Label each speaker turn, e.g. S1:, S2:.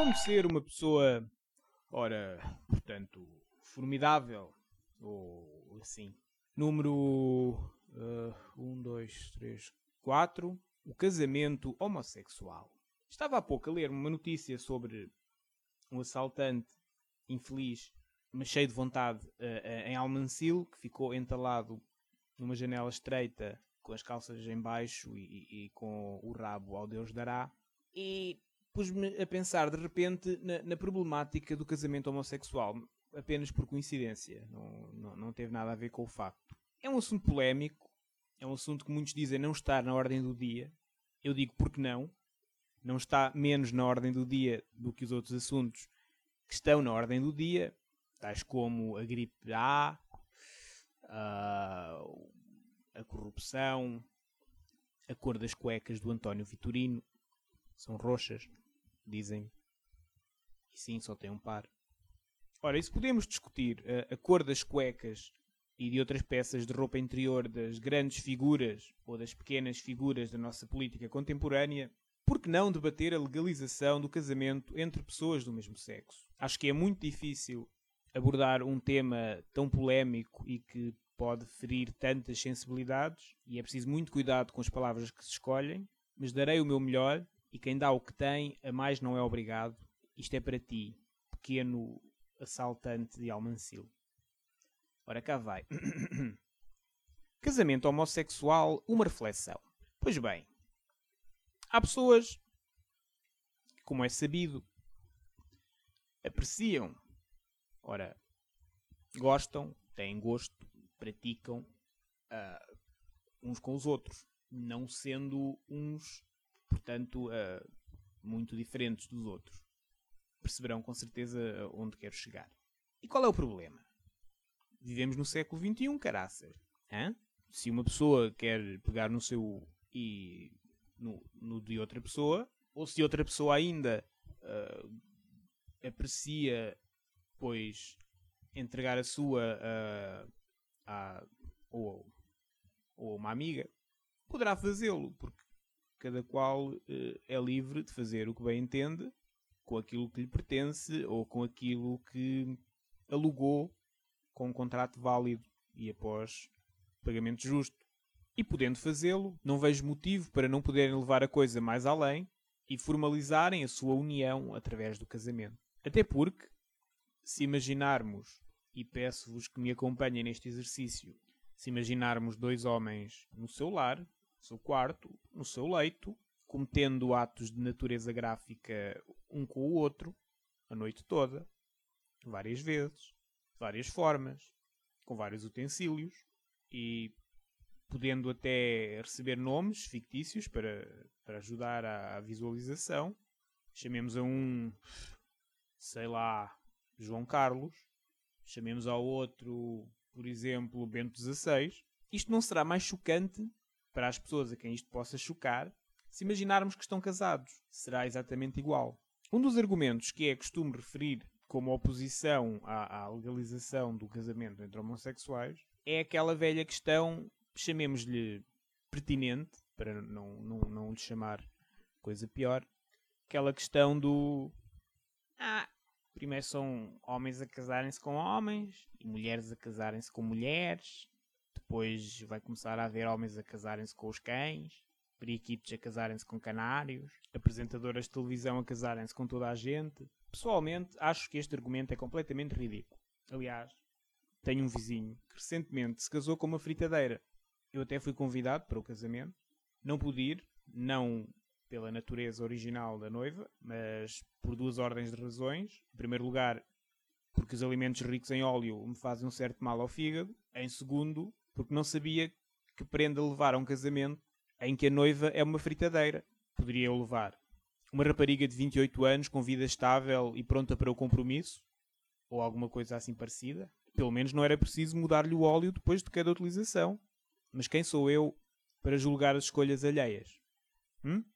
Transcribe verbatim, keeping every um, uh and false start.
S1: não de ser uma pessoa, ora, portanto, formidável, ou assim. Número um, dois, três, quatro. O casamento homossexual. Estava há pouco a ler uma notícia sobre um assaltante infeliz, mas cheio de vontade, uh, uh, em Almancil, que ficou entalado numa janela estreita, com as calças em baixo e, e, e com o rabo ao Deus dará. E pus-me a pensar, de repente, na, na problemática do casamento homossexual, apenas por coincidência. Não, não, não teve nada a ver com o facto. É um assunto polémico, é um assunto que muitos dizem não estar na ordem do dia. Eu digo porque não. Não está menos na ordem do dia do que os outros assuntos que estão na ordem do dia, tais como a gripe A, a, a corrupção, a cor das cuecas do António Vitorino. São roxas, dizem. E sim, só tem um par. Ora, e se podemos discutir a, a cor das cuecas e de outras peças de roupa interior das grandes figuras ou das pequenas figuras da nossa política contemporânea, por que não debater a legalização do casamento entre pessoas do mesmo sexo? Acho que é muito difícil abordar um tema tão polémico e que pode ferir tantas sensibilidades, e é preciso muito cuidado com as palavras que se escolhem, mas darei o meu melhor, e quem dá o que tem, a mais não é obrigado. Isto é para ti, pequeno assaltante de Almancil. Ora, cá vai. Casamento homossexual, uma reflexão. Pois bem, há pessoas que, como é sabido, apreciam, ora, gostam, têm gosto, praticam uh, uns com os outros, não sendo uns, portanto, uh, muito diferentes dos outros. Perceberão com certeza onde quero chegar. E qual é o problema? Vivemos no século vinte e um, caraças. Hã? Se uma pessoa quer pegar no seu e no, no de outra pessoa, ou se outra pessoa ainda uh, aprecia, pois, entregar a sua uh, a, ou, ou uma amiga, poderá fazê-lo, porque cada qual uh, é livre de fazer o que bem entende, com aquilo que lhe pertence ou com aquilo que alugou com um contrato válido e após pagamento justo. E podendo fazê-lo, não vejo motivo para não poderem levar a coisa mais além e formalizarem a sua união através do casamento. Até porque, se imaginarmos, e peço-vos que me acompanhem neste exercício, se imaginarmos dois homens no seu lar, no seu quarto, no seu leito, cometendo atos de natureza gráfica um com o outro, a noite toda, várias vezes, de várias formas, com vários utensílios, e podendo até receber nomes fictícios para, para ajudar à, à visualização. Chamemos a um, sei lá, João Carlos. Chamemos ao outro, por exemplo, Bento dezasseis. Isto não será mais chocante para as pessoas a quem isto possa chocar se imaginarmos que estão casados. Será exatamente igual. Um dos argumentos que é costume referir como oposição à, à legalização do casamento entre homossexuais é aquela velha questão, chamemos-lhe pertinente, para não, não, não lhe chamar coisa pior, aquela questão do ah, primeiro são homens a casarem-se com homens e mulheres a casarem-se com mulheres, depois vai começar a haver homens a casarem-se com os cães, periquitos a casarem-se com canários, apresentadoras de televisão a casarem-se com toda a gente. Pessoalmente, acho que este argumento é completamente ridículo. Aliás, tenho um vizinho que recentemente se casou com uma fritadeira. Eu até fui convidado para o casamento. Não pude ir, não pela natureza original da noiva, mas por duas ordens de razões. Em primeiro lugar, porque os alimentos ricos em óleo me fazem um certo mal ao fígado. Em segundo, porque não sabia que prenda levar a um casamento em que a noiva é uma fritadeira. Poderia eu levar uma rapariga de vinte e oito anos com vida estável e pronta para o compromisso? Ou alguma coisa assim parecida? Pelo menos não era preciso mudar-lhe o óleo depois de cada utilização. Mas quem sou eu para julgar as escolhas alheias? Hum?